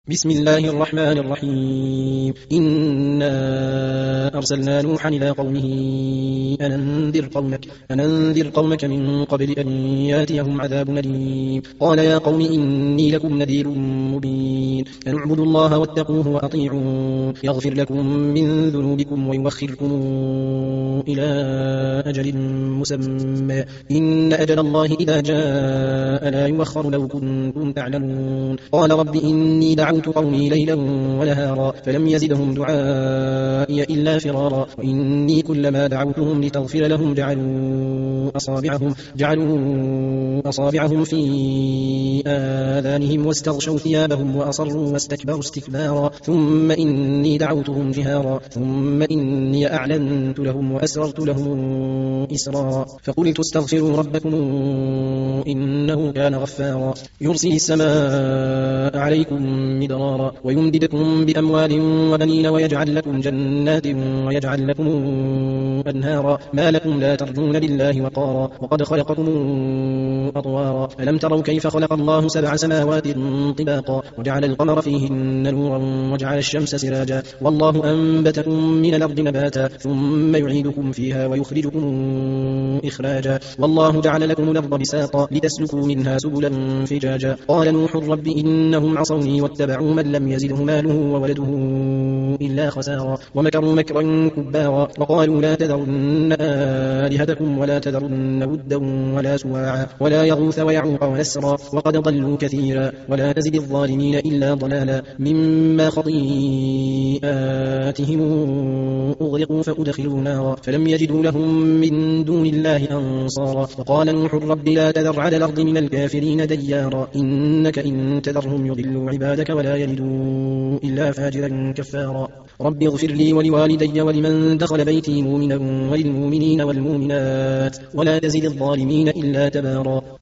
بسم الله الرحمن الرحيم. إنا أرسلنا نوحا إلى قومه أن أنذر قومك من قبل أن ياتيهم عذاب أليم. قال يا قوم إني لكم نذير مبين أن اعبدوا الله واتقوه وأطيعون يغفر لكم من ذنوبكم ويوخركم إلى أجل مسمى إن أجل الله إذا جاء لا يوخر لو كنتم تعلمون. قال رب إني دعوت قومي ليلا ونهارا فلم يزدهم دعائي إلا فرارا وإني كلما دعوتهم لتغفر لهم جعلوا أصابعهم في آذانهم واستغشوا ثيابهم وأصروا واستكبروا استكبارا ثم إني دعوتهم جهارا ثم إني أعلنت لهم وأسررت لهم إسرارا فقلت استغفروا ربكم إنه كان غفارا يرسل السماء عليكم مدرارا ويمددكم بأموال وبنين ويجعل لكم جنات ويجعل لكم أنهارا ما لكم لا ترجون لله وقارا وقد خلقكم أطوارا ألم تروا كيف خلق الله 7 سماوات طباقا وجعل القمر فيهن نورا وجعل الشمس سراجا والله أنبتكم من الأرض نباتا ثم يعيدكم فيها ويخرجكم إخراجا والله جعل لكم الأرض بساطا لتسلكوا منها سبلا فجاجا قال نوح رب إنهم عصوني واتبعوا من لم يزده ماله وولده إلا خسارا ومكروا مكرا كبارا وقالوا لا تذرن آلهتكم ولا تذرن ودا ولا سواعا ولا يغوث ويعوق ونسرا وقد ضلوا كثيرا ولا تزد الظالمين إلا ضلالا مما خطيئاتهم أغرقوا فأدخلوا نارا فلم يجدوا لهم من دون الله أنصارا وقال نوح رب لا تذر على الأرض من الكافرين ديارا إنك إن تذرهم يضلوا عبادك ولا يلدوا إلا فاجرا كفارا رب اغفر لي ولوالدي ولمن دخل بيتي مؤمنا وللمؤمنين والمؤمنات ولا تزد الظالمين إلا تبارا.